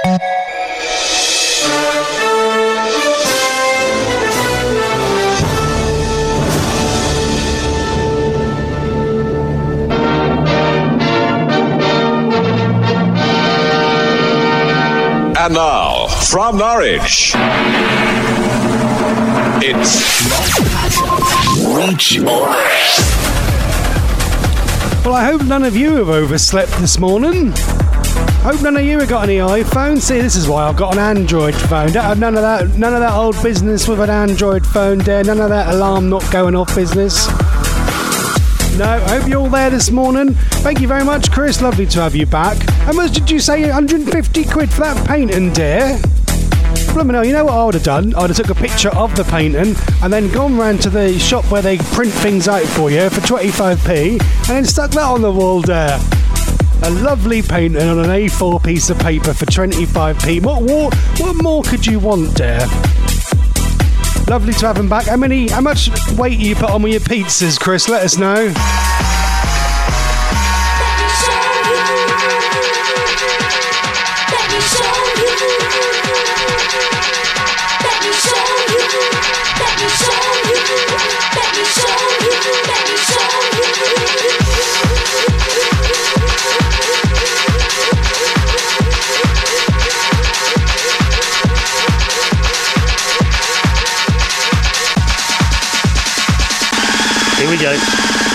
And now, from Norwich, it's Reach On Air. Well, I hope none of you have overslept this morning. Hope none of you have got any iPhones. See, this is why I've got an Android phone. Don't have none of that old business with an Android phone there. None of that alarm not going off business. No, I hope you're all there this morning. Thank you very much, Chris. Lovely to have you back. How much did you say? 150 quid for that painting, dear? Blimey, you know what I would have done? I would have took a picture of the painting and then gone round to the shop where they print things out for you for 25p and then stuck that on the wall there. A lovely painting on an A4 piece of paper for 25p. What more could you want, dear? Lovely to have him back. How much weight you put on with your pizzas, Chris? Let us know. Here we go.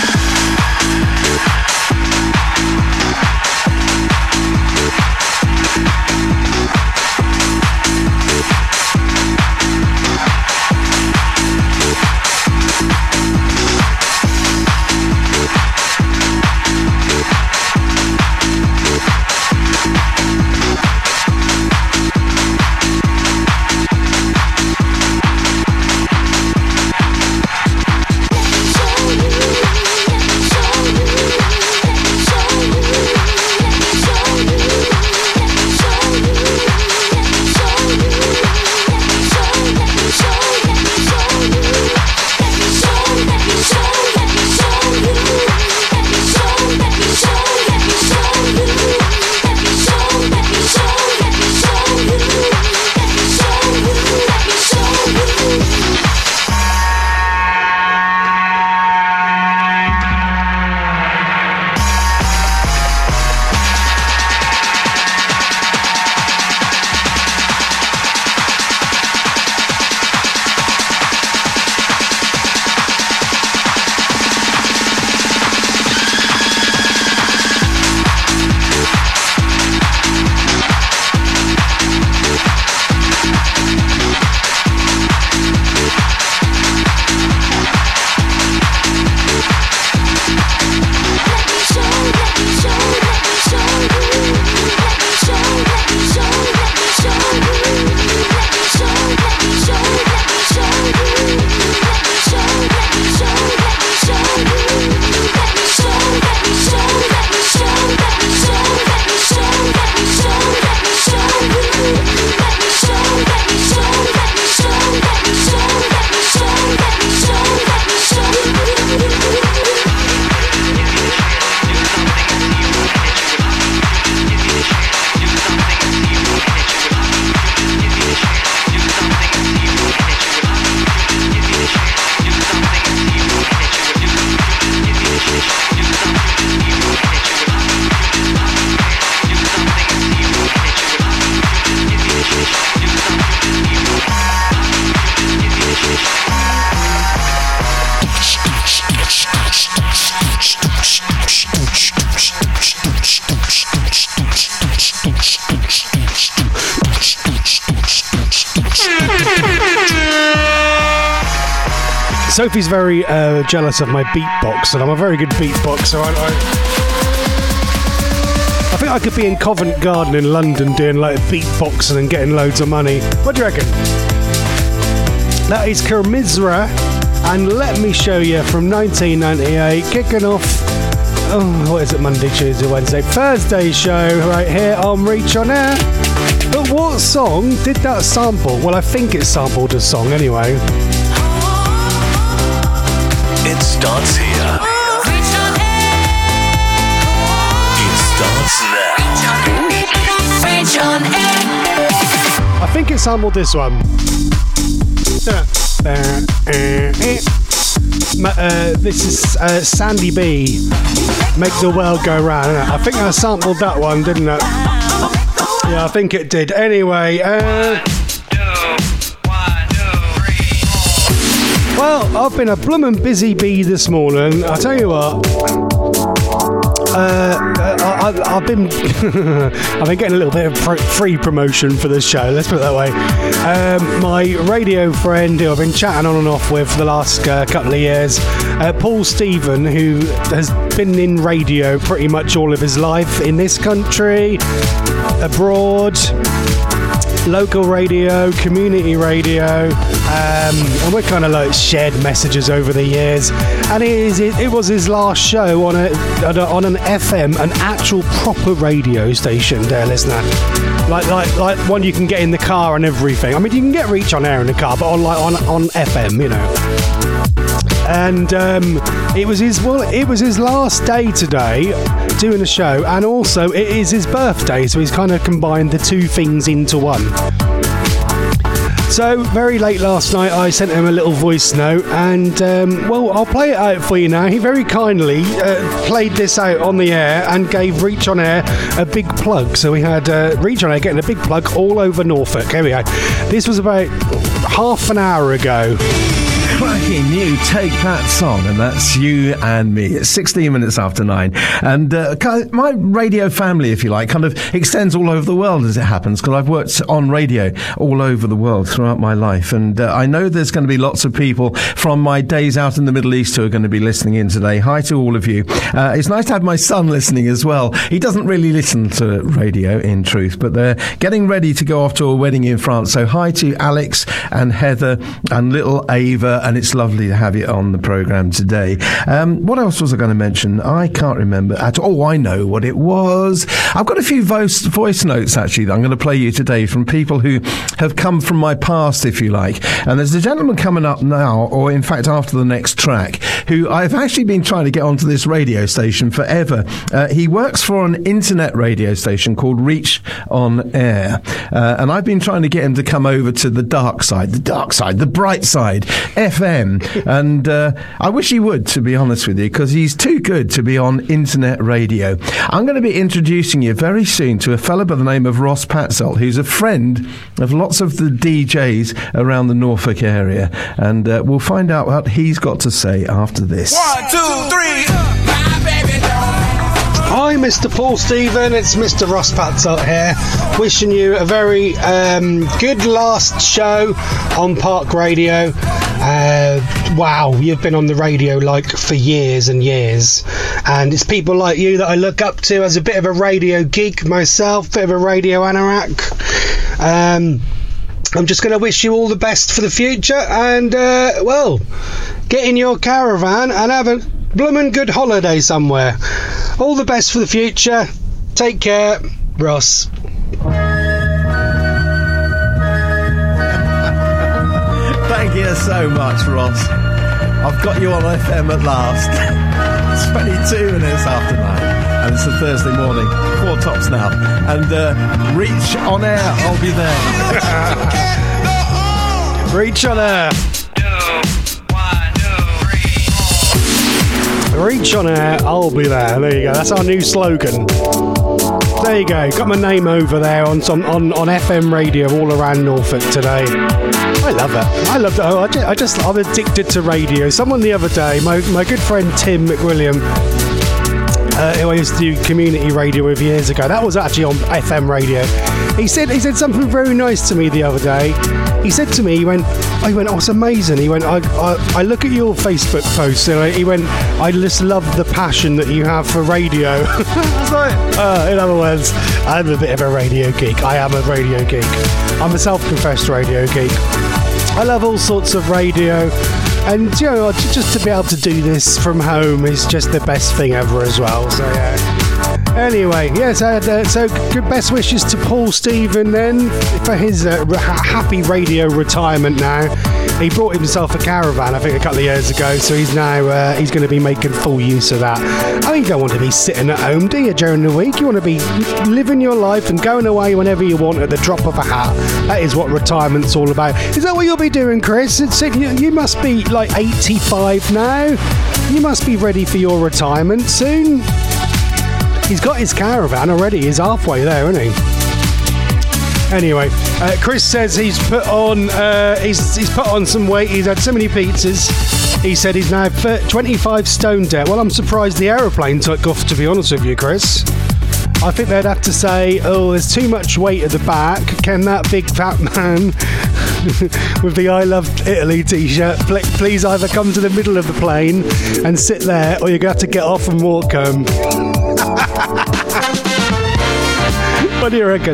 Sophie's very jealous of my beatbox, and I'm a very good beatboxer. I think I could be in Covent Garden in London doing like beatboxing and getting loads of money. What do you reckon? That is Kermisra, and Let Me Show You from 1998, kicking off, what is it, Monday, Tuesday, Wednesday, Thursday show right here on Reach On Air. But what song did that sample? Well, I think it sampled a song anyway. It starts here. Reach on air. It starts now. Reach on air. sampled this one. This is Sandy B. Make the World Go Round. I think I sampled that one, didn't I? Yeah, I think it did. Anyway, well, I've been a bloomin' busy bee this morning. I tell you what. I've been getting a little bit of free promotion for this show, let's put it that way. My radio friend who I've been chatting on and off with for the last couple of years, Paul Stephen, who has been in radio pretty much all of his life in this country, abroad, local radio, community radio, and we're kind of like shared messages over the years. And it was his last show on an FM, an actual proper radio station, dear listener, like one you can get in the car and everything. I mean, you can get Reach on air in the car, but on FM, you know. And it was his last day today doing a show, and also it is his birthday, so he's kind of combined the two things into one. So very late last night I sent him a little voice note, and well, I'll play it out for you now. He very kindly played this out on the air and gave Reach on Air a big plug. So we had Reach on Air getting a big plug all over Norfolk. Here we go. This was about half an hour ago. Cracking new Take That song, and that's You and Me. It's 16 minutes after 9, and my radio family, if you like, kind of extends all over the world as it happens, because I've worked on radio all over the world throughout my life, and I know there's going to be lots of people from my days out in the Middle East who are going to be listening in today. Hi to all of you. It's nice to have my son listening as well. He doesn't really listen to radio, in truth, but they're getting ready to go off to a wedding in France, so hi to Alex and Heather and little Ava, and it's lovely to have you on the programme today. What else was I going to mention? I can't remember at all. Oh, I know what it was. I've got a few voice notes, actually, that I'm going to play you today from people who have come from my past, if you like. And there's a gentleman coming up now, or in fact after the next track, who I've actually been trying to get onto this radio station forever. He works for an internet radio station called Reach on Air. And I've been trying to get him to come over to the dark side, the bright side, FM. And I wish he would, to be honest with you, because he's too good to be on internet radio. I'm going to be introducing you very soon to a fella by the name of Ross Patzold, who's a friend of lots of the DJs around the Norfolk area. And we'll find out what he's got to say after this. 1, 2, 3. Hi, Mr. Paul Stephen. It's Mr. Ross Patzold here, wishing you a very good last show on Park Radio. Wow, you've been on the radio like for years and years, and it's people like you that I look up to as a bit of a radio geek myself, bit of a radio anorak. I'm just going to wish you all the best for the future, and well, get in your caravan and have a bloomin' good holiday somewhere. All the best for the future. Take care, Ross. Thank you so much, Ross. I've got you on FM at last. It's 22 minutes after 9, and it's a Thursday morning. 4 tops now, and Reach on Air, I'll be there. Reach on Air. Reach on Air, I'll be there. There you go. That's our new slogan. There you go. Got my name over there on FM radio all around Norfolk today. I love it. I love it. I'm addicted to radio. Someone the other day, my good friend Tim McWilliam, who I used to do community radio with years ago. That was actually on FM radio. He said something very nice to me the other day. He said to me, he went, oh, it's amazing. He went, I look at your Facebook posts, and he went, I just love the passion that you have for radio. I was like, in other words, I'm a bit of a radio geek. I am a radio geek. I'm a self-confessed radio geek. I love all sorts of radio. And, you know, just to be able to do this from home is just the best thing ever as well. So, yeah. Anyway, yes, so good best wishes to Paul Stephen then for his happy radio retirement now. He bought himself a caravan, I think, a couple of years ago, so he's now he's going to be making full use of that. I mean, you don't want to be sitting at home, do you, during the week? You want to be living your life and going away whenever you want at the drop of a hat. That is what retirement's all about. Is that what you'll be doing, Chris? You must be like 85 now. You must be ready for your retirement soon. He's got his caravan already. He's halfway there, isn't he? Anyway, Chris says he's put on some weight. He's had so many pizzas. He said he's now 25 stone dead. Well, I'm surprised the aeroplane took off, to be honest with you, Chris. I think they'd have to say, oh, there's too much weight at the back. Can that big fat man with the I Love Italy t-shirt please either come to the middle of the plane and sit there, or you're going to have to get off and walk home. What do you reckon?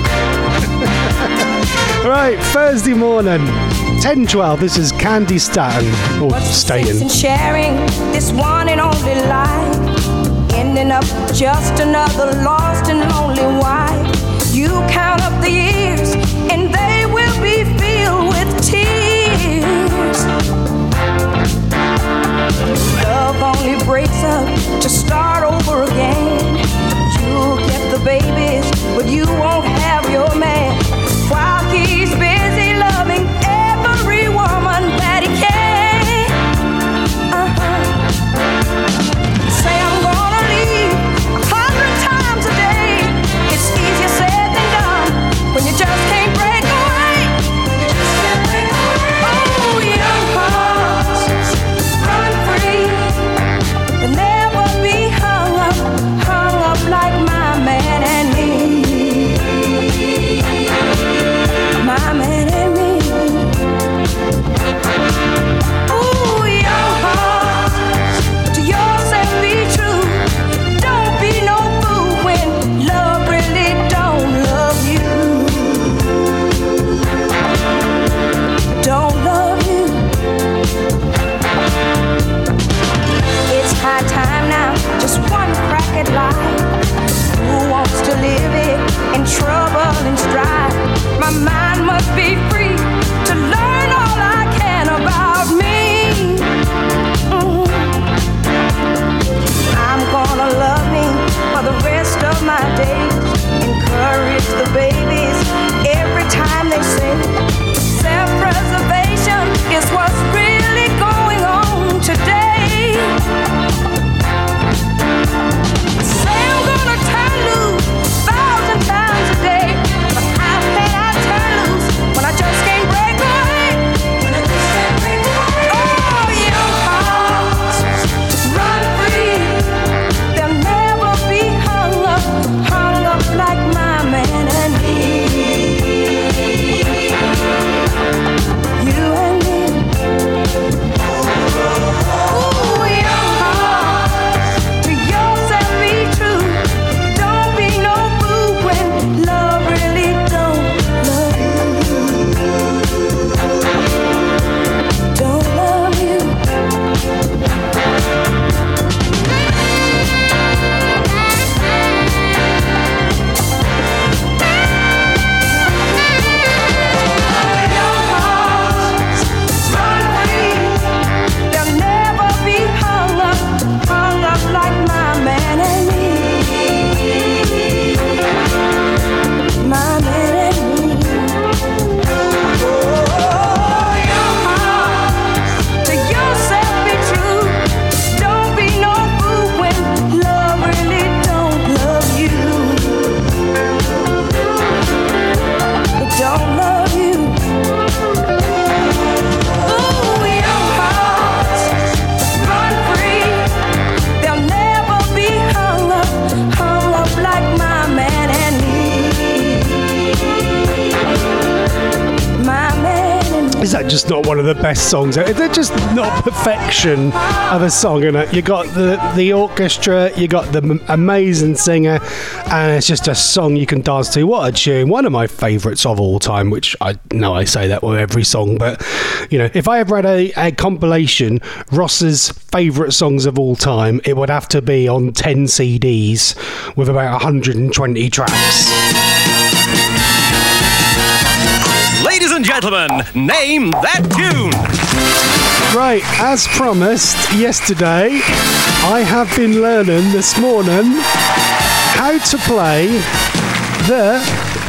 Right, Thursday morning, 10:12. This is Candy Staten. Or Staten. Sharing this one and only life, ending up just another lost and lonely wife. You count up the years, and they will be filled with tears. Love only breaks up to start over again. You'll get the babies, but you won't have your man. While he's busy loving every woman that he can. Say I'm gonna leave 100 times a day. It's easier said than done. Is that just not one of the best songs? They're just not perfection of a song, innit? You got the orchestra, you got the amazing singer, and it's just a song you can dance to. What a tune! One of my favourites of all time. Which I know I say that with every song, but you know, if I ever had a compilation, Ross's favourite songs of all time, it would have to be on 10 CDs with about 120 tracks. Ladies and gentlemen, name that tune. Right, as promised yesterday, I have been learning this morning how to play the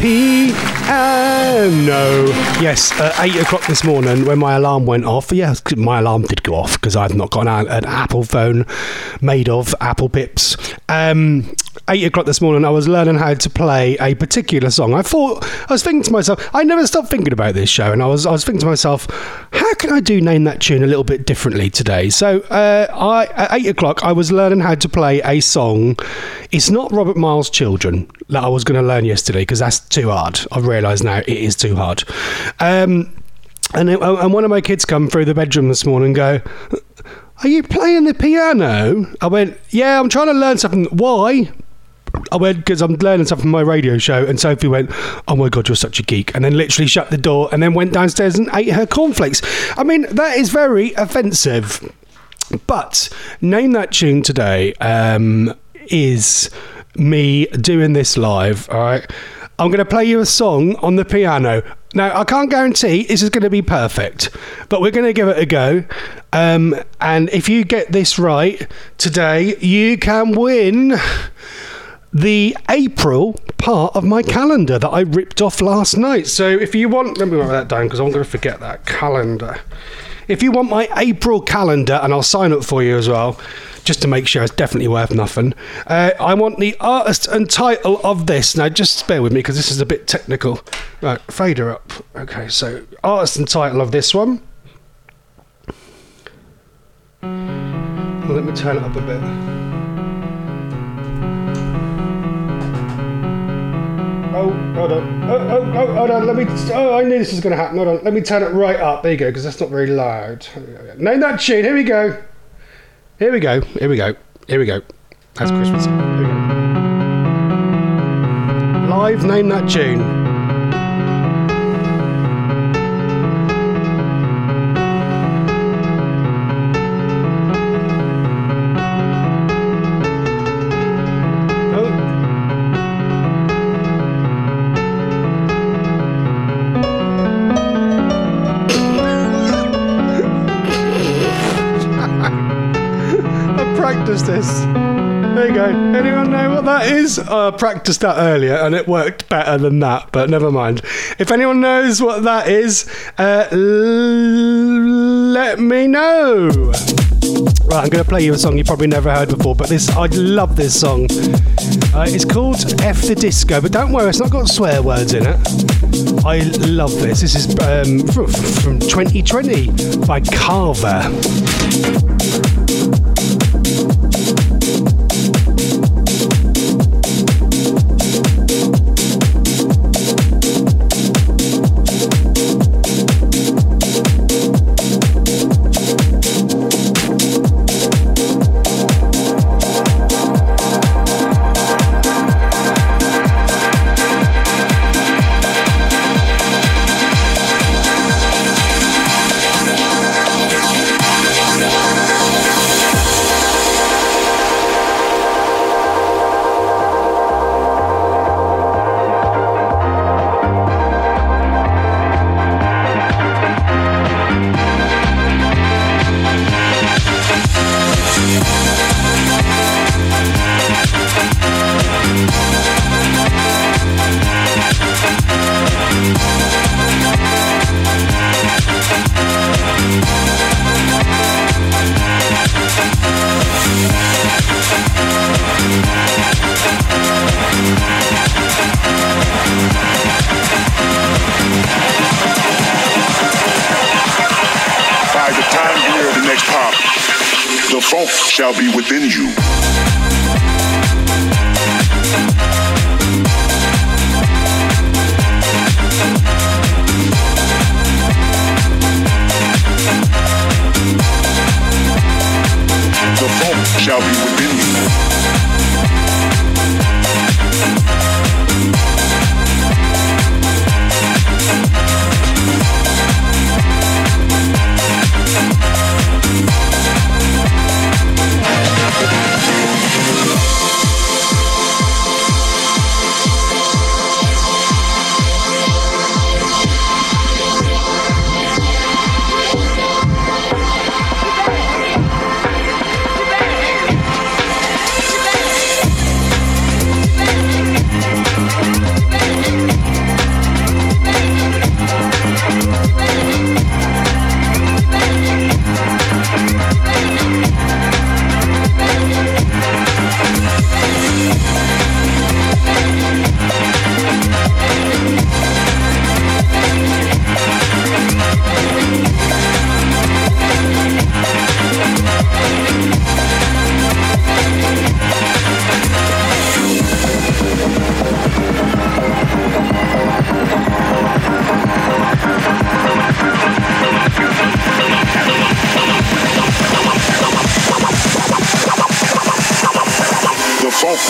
piano. Yes, at 8 o'clock this morning when my alarm went off. Yeah, my alarm did go off because I've not got an Apple phone made of Apple Pips. 8 o'clock this morning, I was learning how to play a particular song. I was thinking to myself, I never stopped thinking about this show, and I was thinking to myself, how can I name that tune a little bit differently today? So at 8 o'clock, I was learning how to play a song. It's not Robert Miles' Children that I was going to learn yesterday because that's too hard. I've realised now it is too hard. And one of my kids come through the bedroom this morning and go, "Are you playing the piano?" I went, "Yeah, I'm trying to learn something." "Why?" I went, "Because I'm learning something from my radio show." And Sophie went, "Oh my God, you're such a geek." And then literally shut the door and then went downstairs and ate her cornflakes. I mean, that is very offensive. But Name That Tune today is me doing this live, all right? I'm going to play you a song on the piano. Now, I can't guarantee this is going to be perfect, but we're going to give it a go. And if you get this right today, you can win the April part of my calendar that I ripped off last night. So if you want, let me write that down because I'm going to forget that calendar. If you want my April calendar, and I'll sign up for you as well, just to make sure it's definitely worth nothing. I want the artist and title of this. Now, just bear with me because this is a bit technical. Right, fader up. Okay, so artist and title of this one. Well, let me turn it up a bit. Oh, hold on. Hold on. I knew this was going to happen. Hold on. Let me turn it right up. There you go, because that's not very loud. Name that tune. Here we go. Here we go. That's Christmas. Here we go. Live, Name That Tune. This. There you go. Anyone know what that is? I practiced that earlier and it worked better than that, but never mind. If anyone knows what that is, let me know. Right, I'm going to play you a song you probably never heard before, but I love this song. It's called F the Disco, but don't worry, it's not got swear words in it. I love this. This is from 2020 by Carver. Shall be within you.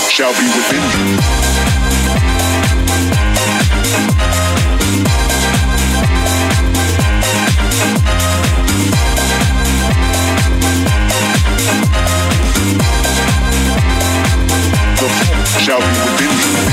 shall be within you. The funk shall be within you.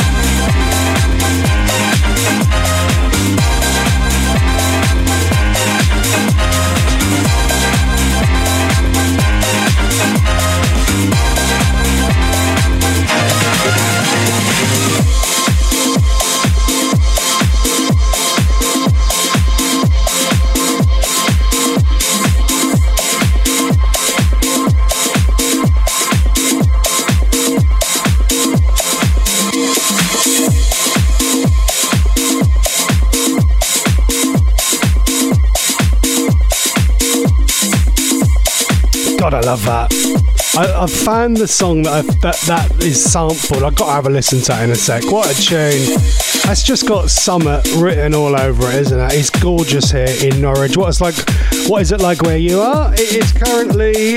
God, I love that. I've found the song that is sampled. I've got to have a listen to it in a sec. What a tune. That's just got summer written all over it, isn't it? It's gorgeous here in Norwich. What is it like where you are? It is currently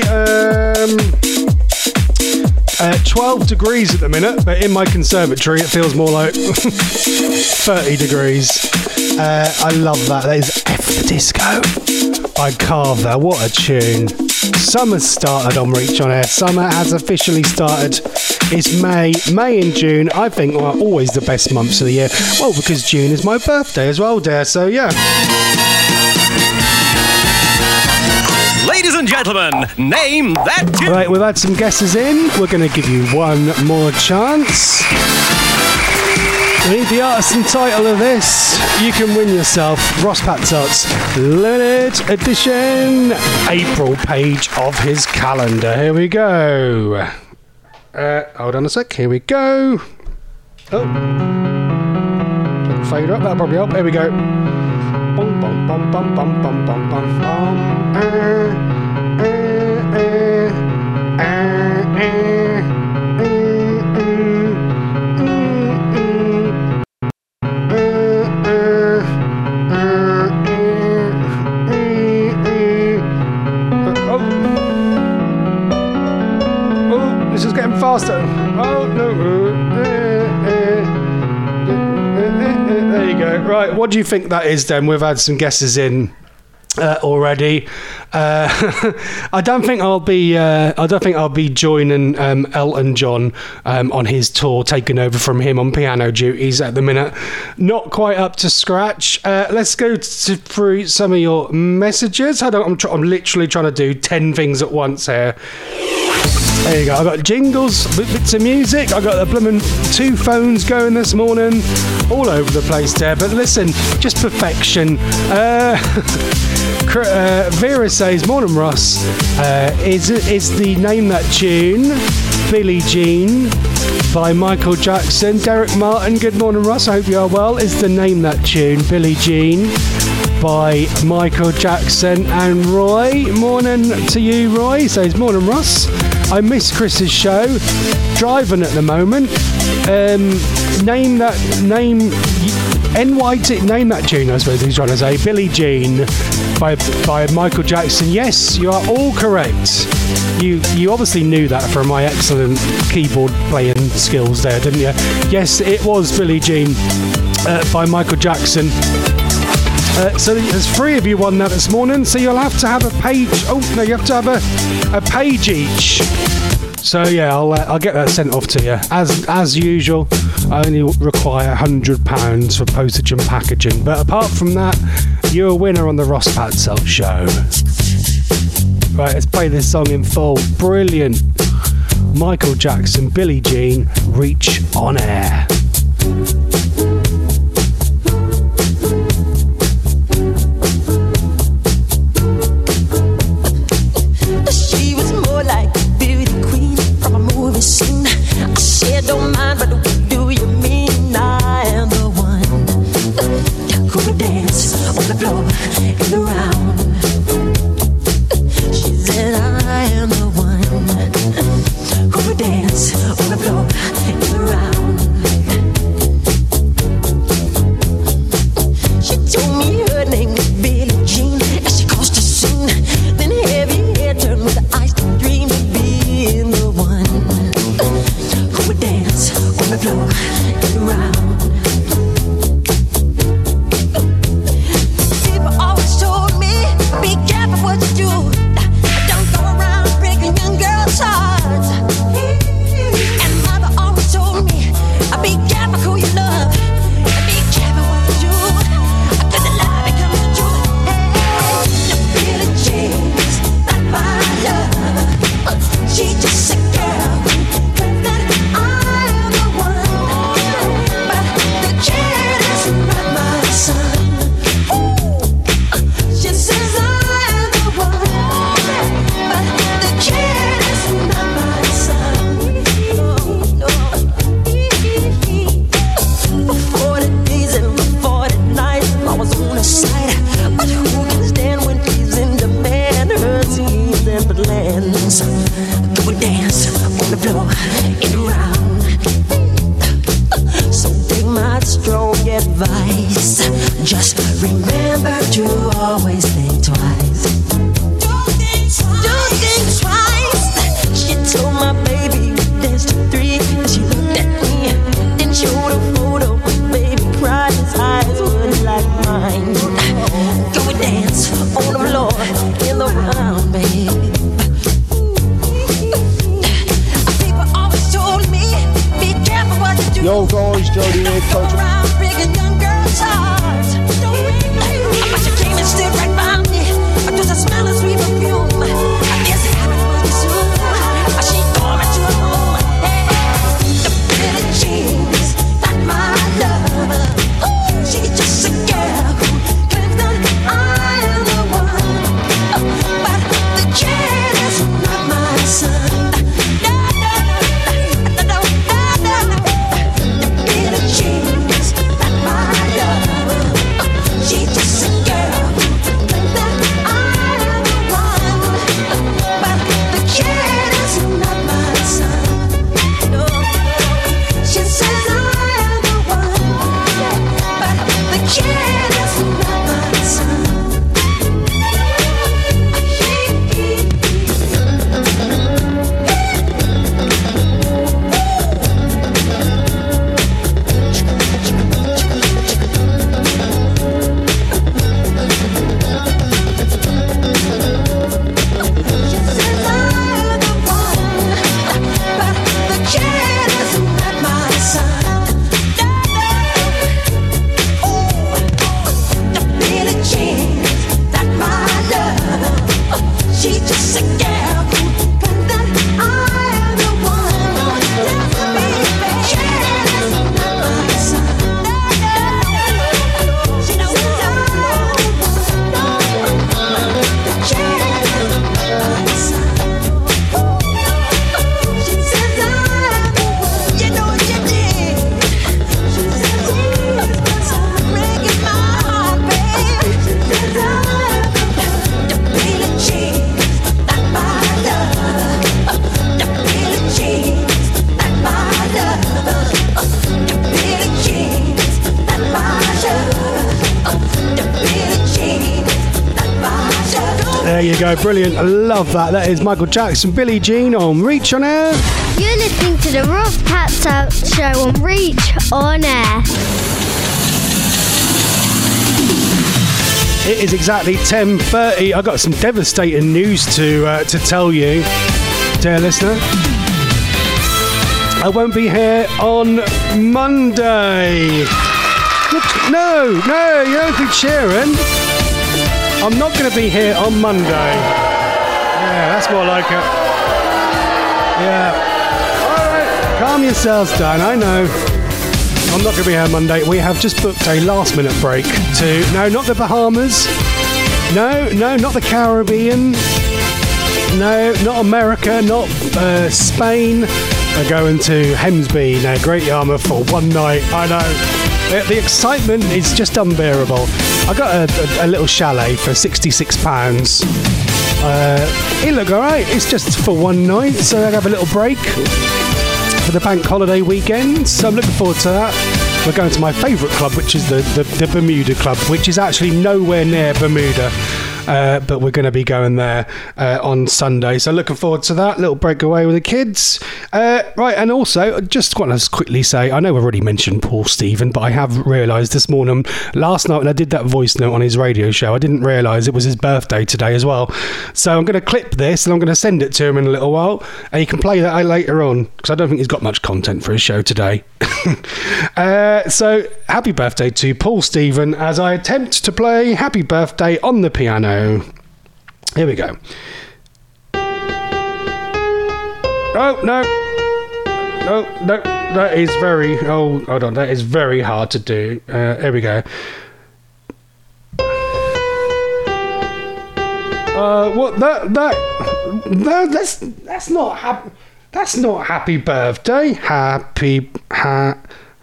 12 degrees at the minute, but in my conservatory it feels more like 30 degrees. I love that. That is F the Disco by Carver. What a tune. Summer's started on Reach On Air. Summer has officially started. It's May and June, I think, are always the best months of the year. Well, because June is my birthday as well, dear. So, yeah. Ladies and gentlemen, name that tune. Right, we've had some guesses in. We're going to give you one more chance. We need the artist and title of this. You can win yourself Ross Patzot's limited edition April page of his calendar. Here we go. Hold on a sec. Here we go. Oh. Doesn't fade up. That'll probably help. Here we go. Bum, bum, bum, bum, bum, bum, bum, bum, bum. This is getting faster. Oh no. There you go. Right, what do you think that is then? We've had some guesses in already. I don't think I'll be joining Elton John on his tour, taking over from him on piano duties at the minute. Not quite up to scratch. Let's go through some of your messages. I'm literally trying to do 10 things at once here. There you go. I've got jingles, bits of music. I've got the blooming 2 phones going this morning, all over the place there. But listen, just perfection. Vera says, "Morning, Ross. Is the name that tune Billie Jean by Michael Jackson?" Derek Martin, good morning, Ross. I hope you are well. Is the name that tune Billie Jean by Michael Jackson? And Roy, morning to you, Roy. Says, "Morning, Ross. I miss Chris's show. Driving at the moment. Name that tune, I suppose he's trying to say. Billie Jean by Michael Jackson. Yes, you are all correct. You obviously knew that from my excellent keyboard playing skills there, didn't you? Yes, it was Billie Jean by Michael Jackson. So there's 3 of you won that this morning, so you'll have to have a page. Oh no, you have to have a page each. So yeah, I'll get that sent off to you as usual. I only require £100 for postage and packaging, but apart from that, you're a winner on the Ross Patzelt show. Right, let's play this song in full. Brilliant. Michael Jackson, Billie Jean, Reach On Air. Don't mind, but what do you mean I am the one who would dance on the floor in the round? She said I am the one who would dance on the floor in the round. She told me her name was Billie Jean as she caused a scene. Then heavy hair turned with the ice to dream of being the one who would face. Just remember to always think twice. Don't think twice. She told my baby we danced to 3, and she looked at me, then showed a photo. Baby cried, his eyes were like mine. Go and dance on the floor in the round, baby. People always told me, be careful what you do. Yo guys, Jody here, Coach. Around breaking young girls' hearts. But she came and stood right by me. Does it smell of sweet perfume? I guess it happened pretty soon. She called me to her home. Hey, the pretty jeans, not my love. She just a girl who claims that I am the one. But the kid is not my son. No. The pretty jeans, not my love. She just a girl who claims that I am the one. But the kid is not my son. No. She says I am the one. But the kid is not my son. There you go, brilliant. I love that. That is Michael Jackson, Billie Jean on Reach on Air. You're listening to the Ross Patch Show on Reach on Air. It is exactly 10:30. I got some devastating news to tell you, dear listener. I won't be here on Monday. No, you don't be cheering. I'm not going to be here on Monday. Yeah, that's more like it. Yeah. All right, calm yourselves down. I know. I'm not going to be here on Monday. We have just booked a last-minute break to... No, not the Bahamas. No, not the Caribbean. No, not America. Not Spain. We're going to Hemsby, now Great Yarmouth for one night. I know. The excitement is just unbearable. I got a little chalet for £66. It looked alright. It's just for one night, so I have a little break for the bank holiday weekend. So I'm looking forward to that. We're going to my favourite club, which is the Bermuda Club, which is actually nowhere near Bermuda. But we're going to be going there on Sunday. So looking forward to that little breakaway with the kids. Right, and also, I just want to quickly say, I know I've already mentioned Paul Stephen, but I have realised this morning, last night when I did that voice note on his radio show, I didn't realise it was his birthday today as well. So I'm going to clip this and I'm going to send it to him in a little while, and he can play that later on, because I don't think he's got much content for his show today. So happy birthday to Paul Stephen as I attempt to play Happy Birthday on the piano. Here we go. Oh, no, that is very... Oh, hold on, that is very hard to do. Here we go. What? That's not happy... That's not happy birthday. Happy birthday.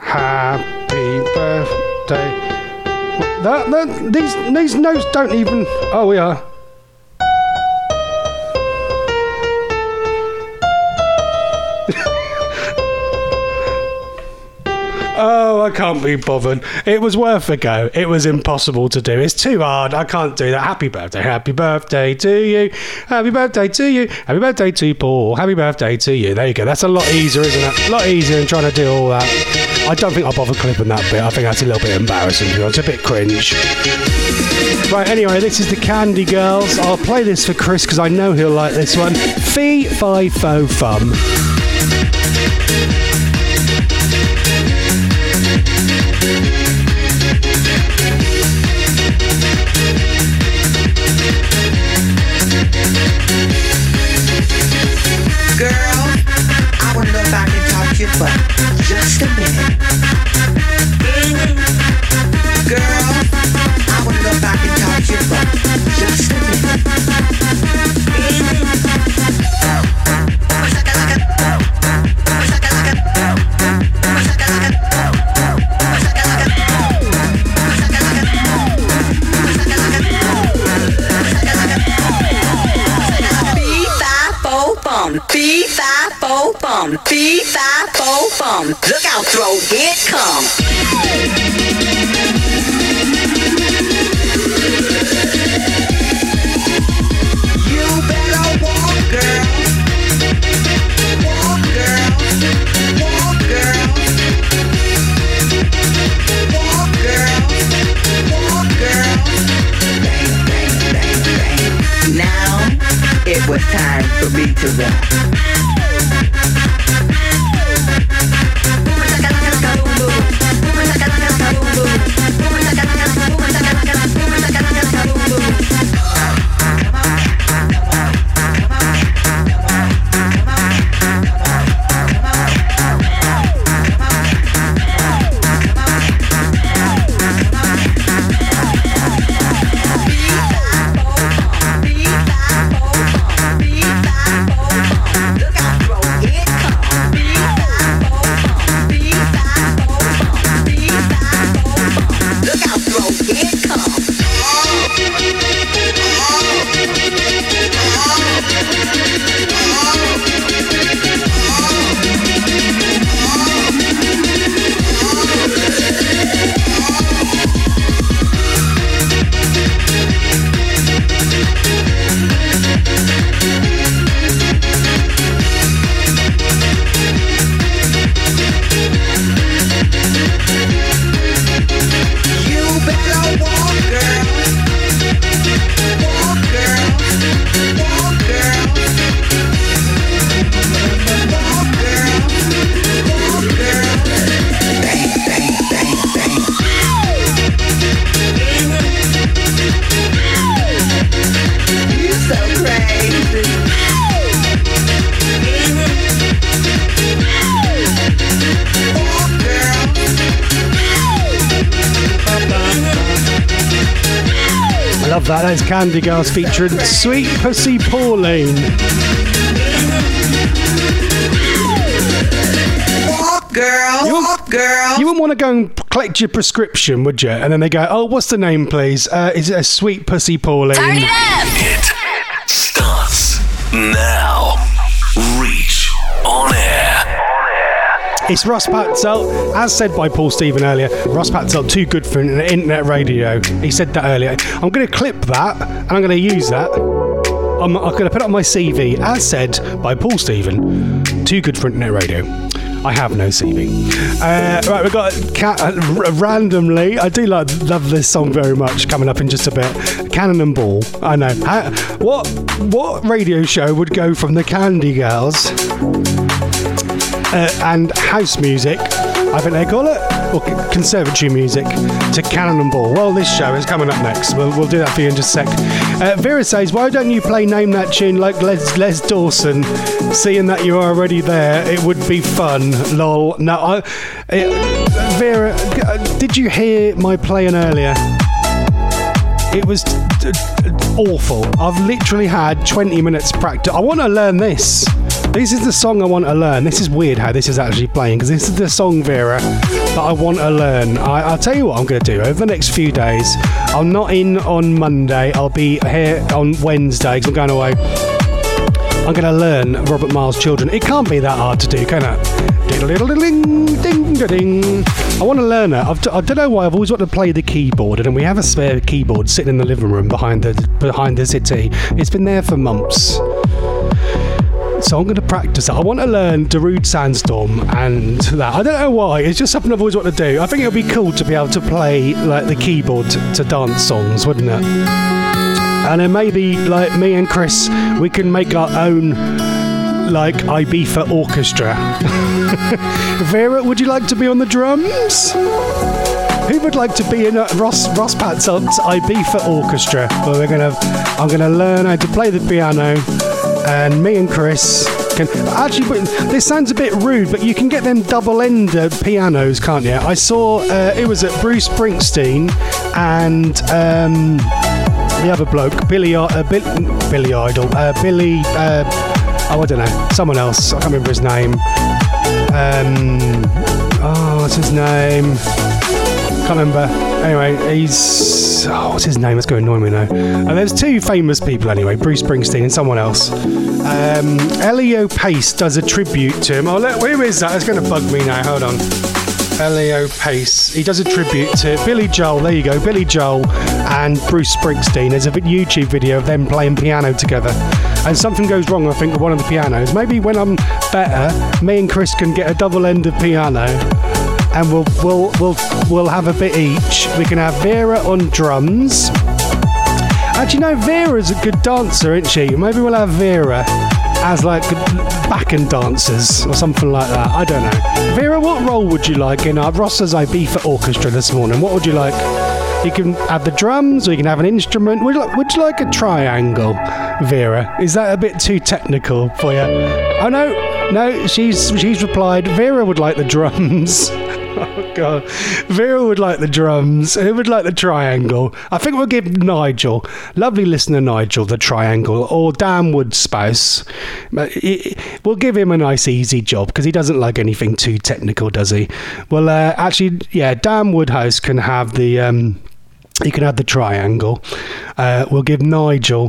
These notes don't even... Oh, we are. Oh, I can't be bothered. It was worth a go. It was impossible to do. It's too hard. I can't do that. Happy birthday to you. Happy birthday to you. Happy birthday to Paul. Happy birthday to you. There you go. That's a lot easier, isn't it? A lot easier than trying to do all that. I don't think I'll bother clipping that bit. I think that's a little bit embarrassing. It's a bit cringe. Right, anyway, this is the Candy Girls. I'll play this for Chris because I know he'll like this one. Fee, fi, fo, fum. Girl, I wonder if I can talk to you for just a minute. Girl, I wonder if I can talk to you for just a minute. Fee, fi, fo, fum. Fee, fi, fo, fum. Look out, throw, here it come. You better walk, girl. Walk, girl. Walk, girl. Walk, girl. Walk, girl. Bang, bang, bang, bang. Now it was time for me to rap. That's Candy Girls featuring Sweet Pussy Pauline. Walk, girl. Walk, girl. You wouldn't want to go and collect your prescription, would you? And then they go, oh, what's the name, please? Is it a Sweet Pussy Pauline? Turn it up! It starts now. Reach on air. It's Ross Patzel, as said by Paul Stephen earlier. Ross Patzel, too good for internet radio. He said that earlier. I'm going to clip that, and I'm going to use that. I'm going to put it on my CV, as said by Paul Stephen, too good for internet radio. I have no CV. Right, we've got randomly. I do love this song very much. Coming up in just a bit. Cannon and Ball. I know. What radio show would go from the Candy Girls and house music, I think they call it, or conservatory music, to Cannon and Ball? Well, this show is coming up next. We'll do that for you in just a sec. Vera says, why don't you play Name That Tune like Les Dawson? Seeing that you're already there, it would be fun. Lol. No, Vera, did you hear my playing earlier? It was awful. I've literally had 20 minutes practice. I want to learn this. This is the song I want to learn. This is weird how this is actually playing, because this is the song, Vera, that I want to learn. I'll tell you what I'm going to do over the next few days. I'm not in on Monday. I'll be here on Wednesday because I'm going away. I'm going to learn Robert Miles' Children. It can't be that hard to do, can it? Ding-a-ding-ding-ding-ding. I want to learn it. I don't know why I've always wanted to play the keyboard, and we have a spare keyboard sitting in the living room behind the city. It's been there for months. So I'm going to practice it. I want to learn Darude Sandstorm and that. I don't know why. It's just something I've always wanted to do. I think it would be cool to be able to play like the keyboard to dance songs, wouldn't it? And then maybe like me and Chris, we can make our own like Ibiza orchestra. Vera, would you like to be on the drums? Who would like to be in a Ross Patzolt's Ibiza orchestra? Well, I'm gonna learn how to play the piano. And me and Chris can actually. This sounds a bit rude, but you can get them double-ended pianos, can't you? I saw it was at Bruce Springsteen and the other bloke, Billy Idol. I don't know, someone else. I can't remember his name. What's his name? Can't remember. Anyway, what's his name? It's going to annoy me now. There's two famous people anyway, Bruce Springsteen and someone else. Elio Pace does a tribute to him. Where is that? It's going to bug me now. Hold on. Elio Pace. He does a tribute to Billy Joel. There you go. Billy Joel and Bruce Springsteen. There's a YouTube video of them playing piano together. And something goes wrong, I think, with one of the pianos. Maybe when I'm better, me and Chris can get a double-ended piano. And we'll have a bit each. We can have Vera on drums. Actually, no, Vera's a good dancer, isn't she? Maybe we'll have Vera as like backing dancers or something like that. I don't know. Vera, what role would you like in our Ross's Ibiza orchestra this morning? What would you like? You can have the drums, or you can have an instrument. Would you like a triangle, Vera? Is that a bit too technical for you? Oh no, she's replied. Vera would like the drums. Oh God, Vera would like the drums. Who would like the triangle? I think we'll give Nigel, lovely listener Nigel, the triangle, or Dan Wood's spouse. We'll give him a nice easy job because he doesn't like anything too technical, does he? Well, actually, yeah, Dan Woodhouse can have the. He can have the triangle. We'll give Nigel.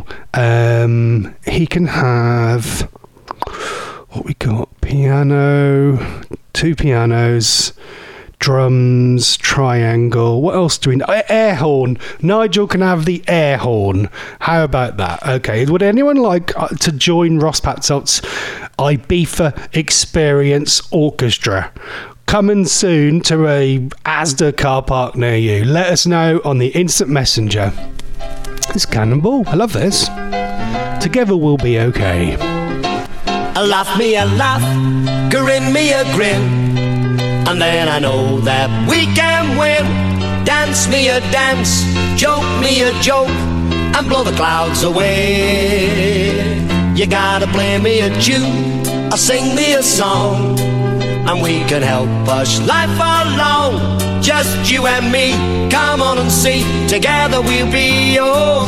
He can have. What we got? Piano. 2 pianos. Drums, triangle. What else do we know? Air horn. Nigel can have the air horn. How about that? Okay. Would anyone like to join Ross Patzolt's Ibiza Experience Orchestra? Coming soon to a Asda car park near you. Let us know on the instant messenger. It's Cannonball. I love this. Together we'll be okay. Laugh me a laugh, grin me a grin. And then I know that we can win. Dance me a dance, joke me a joke, and blow the clouds away. You gotta play me a tune, or sing me a song, and we can help us life along. Just you and me, come on and see. Together we'll be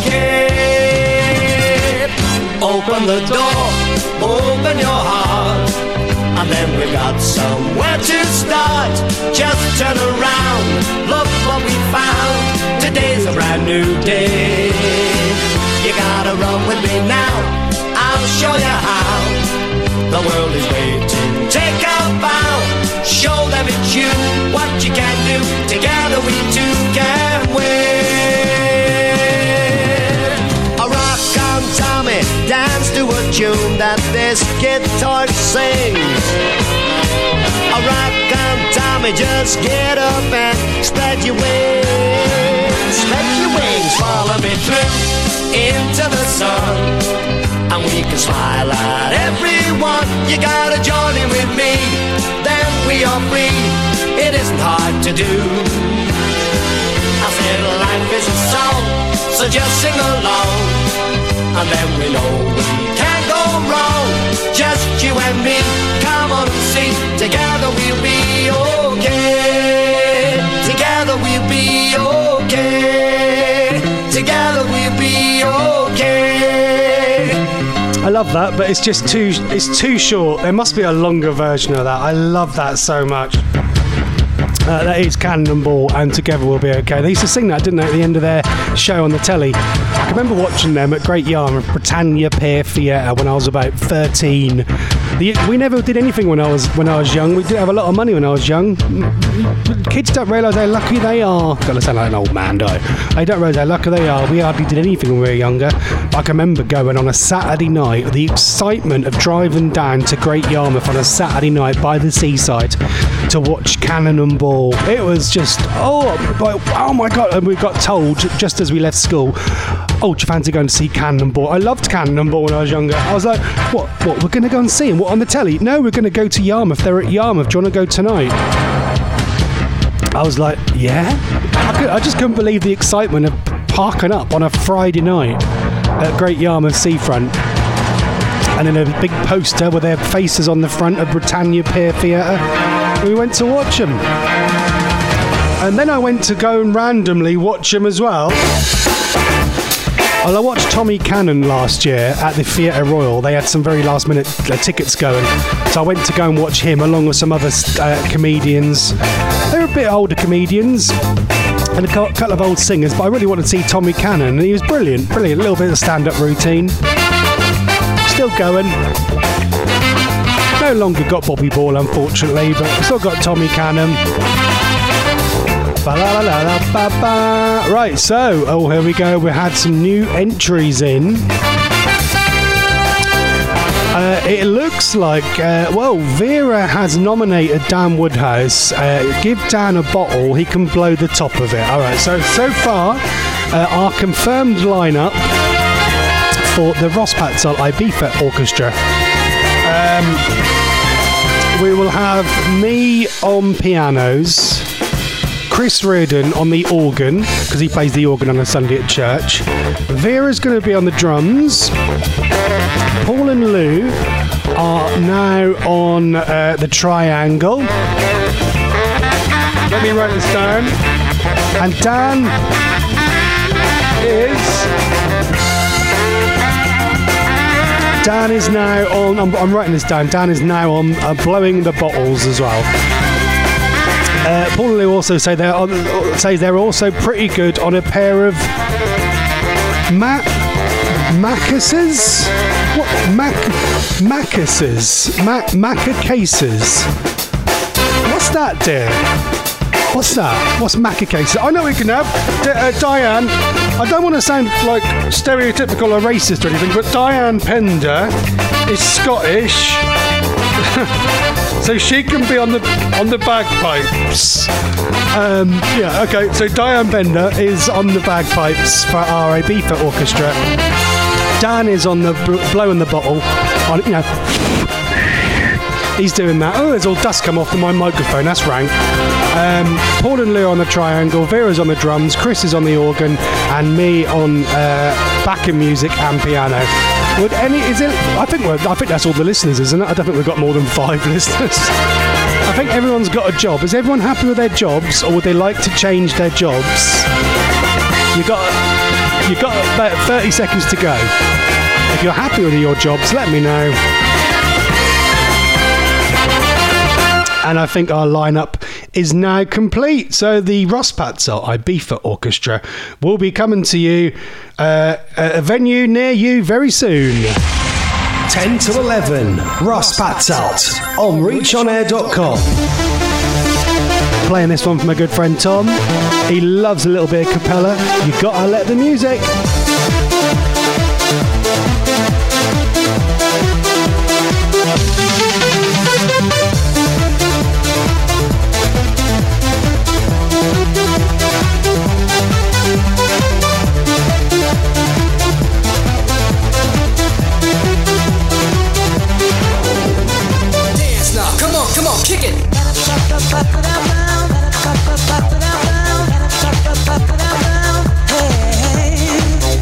okay. Open the door, open your heart, and then we've got somewhere to start. Just turn around, look what we found. Today's a brand new day. You gotta run with me now, I'll show you how. The world is waiting, take a bow. Show them it's you, what you can do. Together we two can win. A rock on Tommy, dance to a tune that this guitar sings. A rock on Tommy, just get up and spread your wings. Spread your wings, follow me through into the sun, and we can smile at everyone. You gotta join in with me, then we are free. It isn't hard to do. I said life is a song, so just sing along, and then we know we can't go wrong. Just you and me, come on and sing. Together we'll be okay. Together we'll be okay. Together we'll be okay. I love that, but it's just too short. There must be a longer version of that. I love that so much. That is Cannonball and Together We'll Be Okay. They used to sing that, didn't they, at the end of their show on the telly? I can remember watching them at Great Yarmouth, Britannia Pier Theatre, when I was about 13. We never did anything when I was young. We did have a lot of money when I was young. Kids don't realise how lucky they are. Gotta sound like an old man, don't I? They don't realise how lucky they are. We hardly did anything when we were younger. I can remember going on a Saturday night, the excitement of driving down to Great Yarmouth on a Saturday night by the seaside to watch Cannonball. It was just, oh my God. And we got told, just as we left school, oh, do you fancy going to see Cannonball? I loved Cannonball when I was younger. I was like, what, we're going to go and see him? What, on the telly? No, we're going to go to Yarmouth. They're at Yarmouth. Do you want to go tonight? I was like, yeah? I just couldn't believe the excitement of parking up on a Friday night at Great Yarmouth Seafront. And then a big poster with their faces on the front of Britannia Pier Theatre. We went to watch them. And then I went to go and randomly watch them as well. Well, I watched Tommy Cannon last year at the Theatre Royal. They had some very last-minute tickets going. So I went to go and watch him along with some other comedians. They were a bit older comedians and a couple of old singers, but I really wanted to see Tommy Cannon, and he was brilliant. A little bit of stand-up routine. Still going. No longer got Bobby Ball, unfortunately, but still got Tommy Cannon. Right, so, here we go. We had some new entries in. It looks like, Vera has nominated Dan Woodhouse. Give Dan a bottle, he can blow the top of it. All right, so far, our confirmed lineup for the Ross Patzelt Ibiza Orchestra. We will have me on pianos, Chris Reardon on the organ, because he plays the organ on a Sunday at church. Vera's going to be on the drums. Paul and Lou are now on the triangle. Let me write this down. And Dan is now on, I'm writing this down, Dan is now on blowing the bottles as well. Paul and Lou also say they're also pretty good on a pair of macases? What? Macacases? What's that, dear? What's that? What's macacases? I know we can have. Diane, I don't want to sound like stereotypical or racist or anything, but Diane Pender is Scottish. So she can be on the bagpipes. Yeah, okay. So Diane Bender is on the bagpipes for our Ibiza Orchestra. Dan is on the blowing the bottle. He's doing that. Oh, there's all dust come off my microphone. That's rank. Paul and Lou on the triangle. Vera's on the drums. Chris is on the organ, and me on backing music and piano. I think that's all the listeners, isn't it? I don't think we've got more than 5 listeners. I think everyone's got a job. Is everyone happy with their jobs, or would they like to change their jobs? You got about 30 seconds to go. If you're happy with your jobs, let me know. And I think our lineup is now complete. So the Ross Patzelt Ibiza Orchestra will be coming to you at a venue near you very soon. 10 to 11, Ross Patzelt on reachonair.com. Playing this one for my good friend Tom. He loves a little bit of capella. You gotta let the music. Kick it. Hey.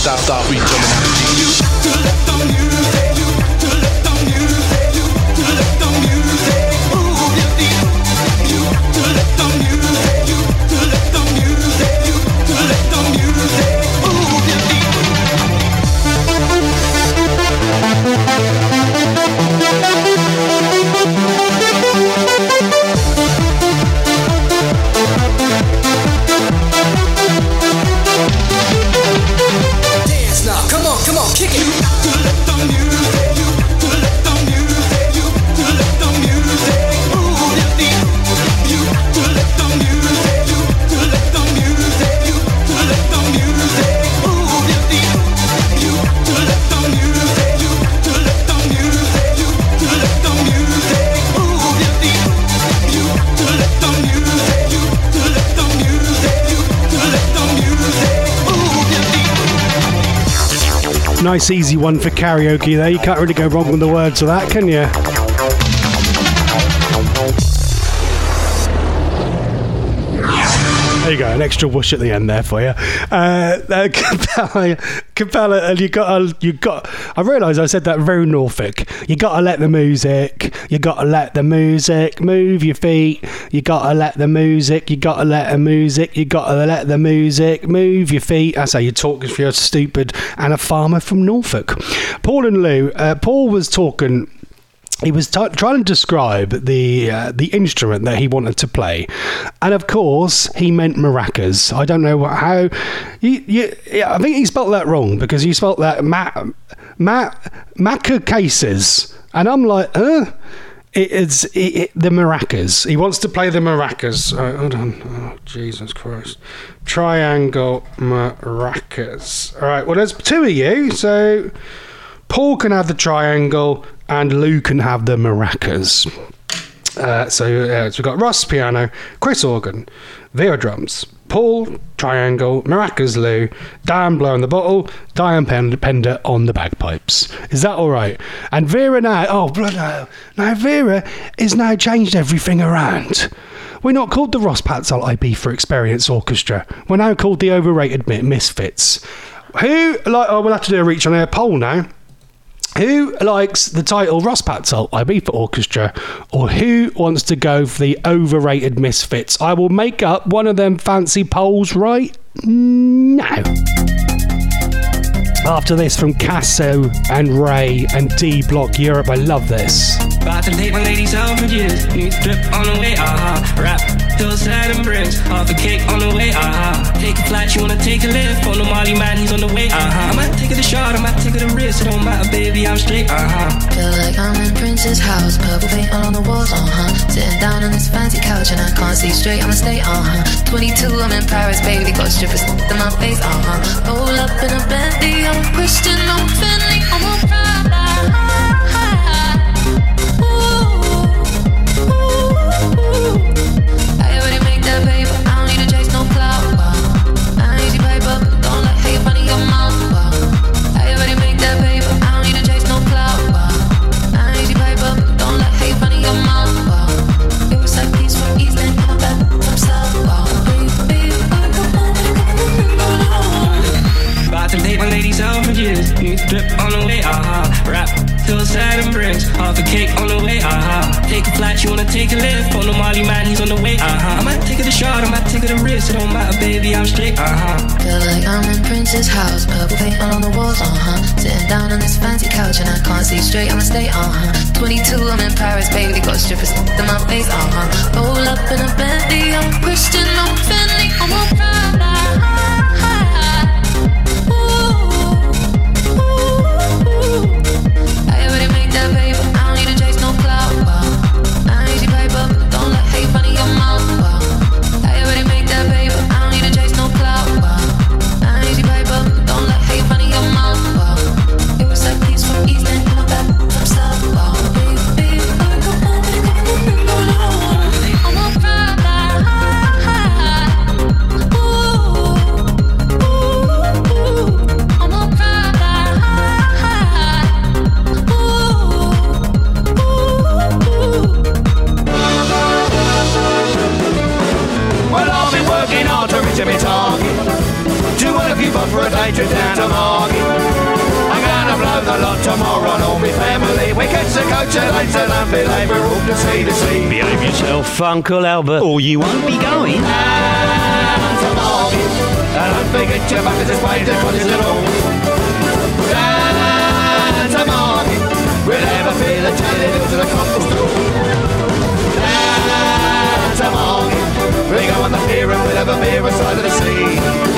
I start reaching out to you. To let the music, to let the music, to let the music move your feet. You to let the music, to let the music, to let the music move your feet. Dance now, come on, kick it. To let the music, to let the music, to let the music move your feet. You to let the music, to let the music, to let the music move your feet. You to let the music, to let the music, to let the music move your feet. You to let the music, to let the music, to let the music move your feet. Nice easy one for karaoke there. You can't really go wrong with the words of that, can you? There you go, an extra whoosh at the end there for you. Capella, and you got. I realise I said that very Norfolk. You got to let the music. You got to let the music move your feet. You got to let the music. You got to let the music. You got to let the music move your feet. That's how you talk if you're stupid and a farmer from Norfolk. Paul and Lou. Paul was talking. He was trying to describe the instrument that he wanted to play, and of course he meant maracas. I don't know how. I think he spelt that wrong because he spelt that macacases, and I'm like, It's the maracas. He wants to play the maracas. Hold on. Oh, Jesus Christ. Triangle maracas. All right. Well, there's two of you, so Paul can have the triangle and Lou can have the maracas. So we've got Ross piano, Chris organ, Vera drums, Paul triangle, maracas Lou, Dan blowing the bottle, Diane Pender on the bagpipes. Is that all right? And Vera now, now Vera is now changed everything around. We're not called the Ross Patzel IB for Experience Orchestra. We're now called the Overrated Misfits. We'll have to do a reach on air poll now. Who likes the title Ross Patzel IB for Orchestra, or who wants to go for the Overrated Misfits? I will make up one of them fancy polls right now. After this from Casso and Ray and D Block Europe, I love this. About to take my ladies out for years. New drip on the way, rap, hillside and bricks. Half a cake on the way, Take a flight, you wanna take a lift. On the Molly man, he's on the way, I might take it a shot, I might take it a risk. It don't matter, baby, I'm straight, Feel like I'm in Prince's house. Purple paint all on the walls, Sitting down on this fancy couch and I can't see straight, I'ma stay, 22, I'm in Paris, baby. Got strippers in my face, Roll up in a Bentley, I'm a Christian, I'm Finley, I'm a Prada. I already make that paper, I don't need to chase no clout. I ain't easy paper, don't let hate funny your mouth. I already make that paper, I don't need to chase no clout. I ain't easy paper, don't let hate funny your mouth. It was like peace from East and come back from South. About to take my ladies out for years. New drip on the way, rap, hillside and bricks. Half a cake on the way, Take a flight, you wanna take a lift. On the Molly man, he's on the way, I might take it a shot, I might take it a risk. It don't matter, baby, I'm straight, Feel like I'm in Prince's house. Purple paint all on the walls, Sitting down on this fancy couch and I can't see straight, I'ma stay, 22, I'm in Paris, baby. Got strippers in my face, Roll up in a Bentley, I'm a Christian, I'm Finley, I'm a Prada. I already made that paper, I don't need to chase no clout. I ain't easy paper, don't let hate funny your mouth. I already made that paper, I don't need to chase no clout. I ain't easy paper, don't let hate funny your mouth. It was like peace from East and come back from South. Baby, come on, I'm a Prada. leave off for a day trip down to Margate. I'm gonna blow the lot tomorrow on all my family. We catch the coach at 8 and I'm late, we're all to sea to sea. Behave yourself, Uncle Albert, or you won't be going. Down to Margate, and don't forget your buckets and spades and cottage and all. Down to Margate, we'll have a feel of jelly to the cockle stool. Down to Margate, we go on the pier and we'll have a beer aside of the sea.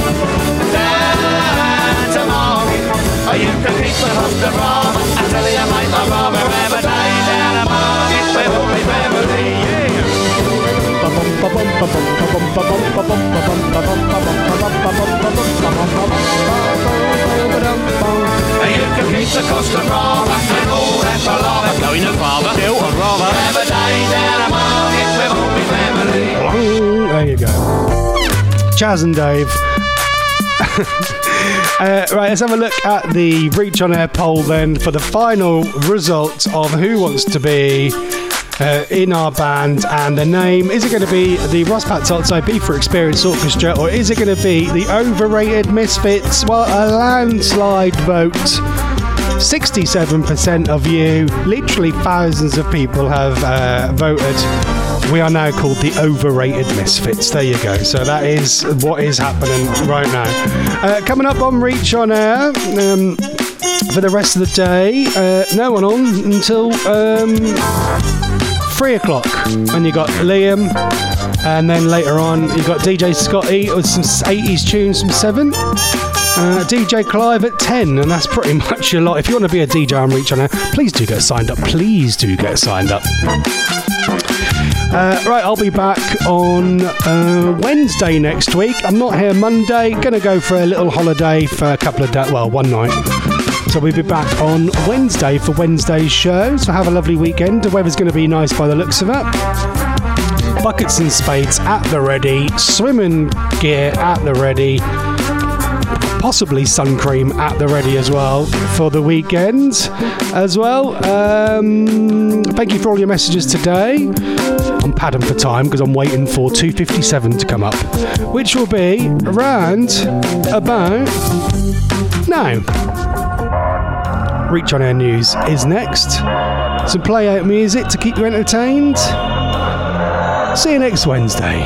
Down to Margate, you can keep the host of Rama. I tell you, mate, I'd rather have a day down to Margate with all my family, yeah. You can keep the cost of Rama and all that palaver. Going no farther, still, I'd rather have a day down to Margate with all my family. There you go. Chaz and Dave. Right, let's have a look at the Reach on Air poll then for the final results of who wants to be in our band, and the name. Is it going to be the Ross Pat Outside B for Experience Orchestra, or is it going to be the Overrated Misfits? Well, a landslide vote. 67% of you, literally thousands of people have voted. We are now called the Overrated Misfits. There you go. So that is what is happening right now. Coming up on Reach on Air for the rest of the day, no one on until 3 o'clock. And you got Liam, and then later on you got DJ Scotty with some 80s tunes from 7. DJ Clive at 10, and that's pretty much a lot. If you want to be a DJ on Reach on Air, please do get signed up. Please do get signed up. Right, I'll be back on Wednesday next week. I'm not here Monday. Gonna go for a little holiday for a couple of days, well, one night. So we'll be back on Wednesday for Wednesday's show. So have a lovely weekend. The weather's going to be nice by the looks of it. Buckets and spades at the ready. Swimming gear at the ready. Possibly sun cream at the ready as well for the weekend as well. Thank you for all your messages today. I'm padding for time because I'm waiting for 2:57 to come up, which will be around about now. Reach on Air News is next. Some play out music to keep you entertained. See you next Wednesday.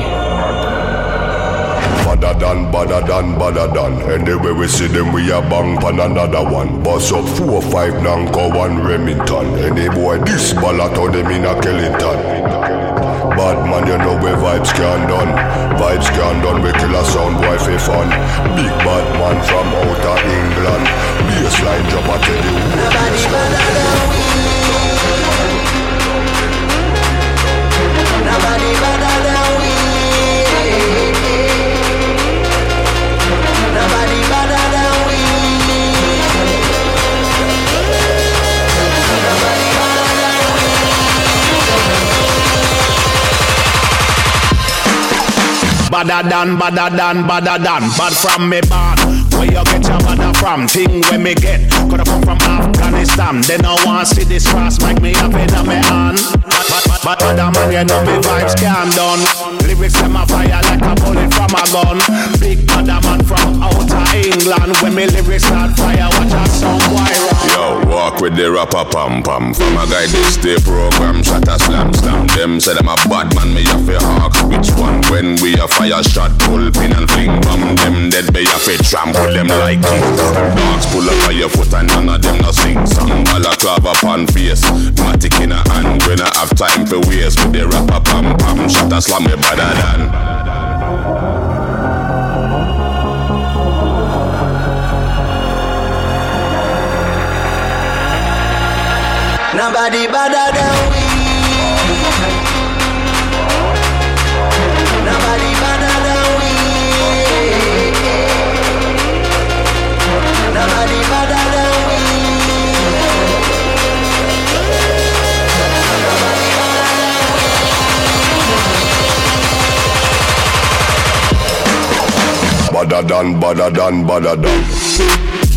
Badda done. Anyway we see them, we a bang pan another one. Bust up 4 or 5 Nanko, 1 Remington. Any boy this ballot on them in a Kellington. Bad man, you know where vibes can done. Vibes can done, we kill a sound boy for fun. Big bad man from outer England. Bassline drop, I tell you who. Nobody better than we. Nobody better than we. Nobody better than we. Nobody better than we. Badder done, bad from me bad. Where you get your mother from? Thing where me get. Coulda come from Afghanistan. Then I want see this cross make me up in my hand. But other man, you know me vibes can done. Lyrics them a fire like a bullet from a gun. Big other man from outer England. When me lyrics start fire, watch a song wire. Yo, walk with the rapper pam pam. From a guy this day program, shot a slam. Them say them a bad man, me have to ask which one. When we a fire shot, pull pin and fling bomb. Them dead be have to trample them like kings. Dogs pull up on your foot and none of them no sing song. Balaclava pan face, matic in a hand. When I have time for waste with the rapper pam pam. Shot a slam me better than. Nobody better than we. Nobody better than we. Nobody better than we. Badda done.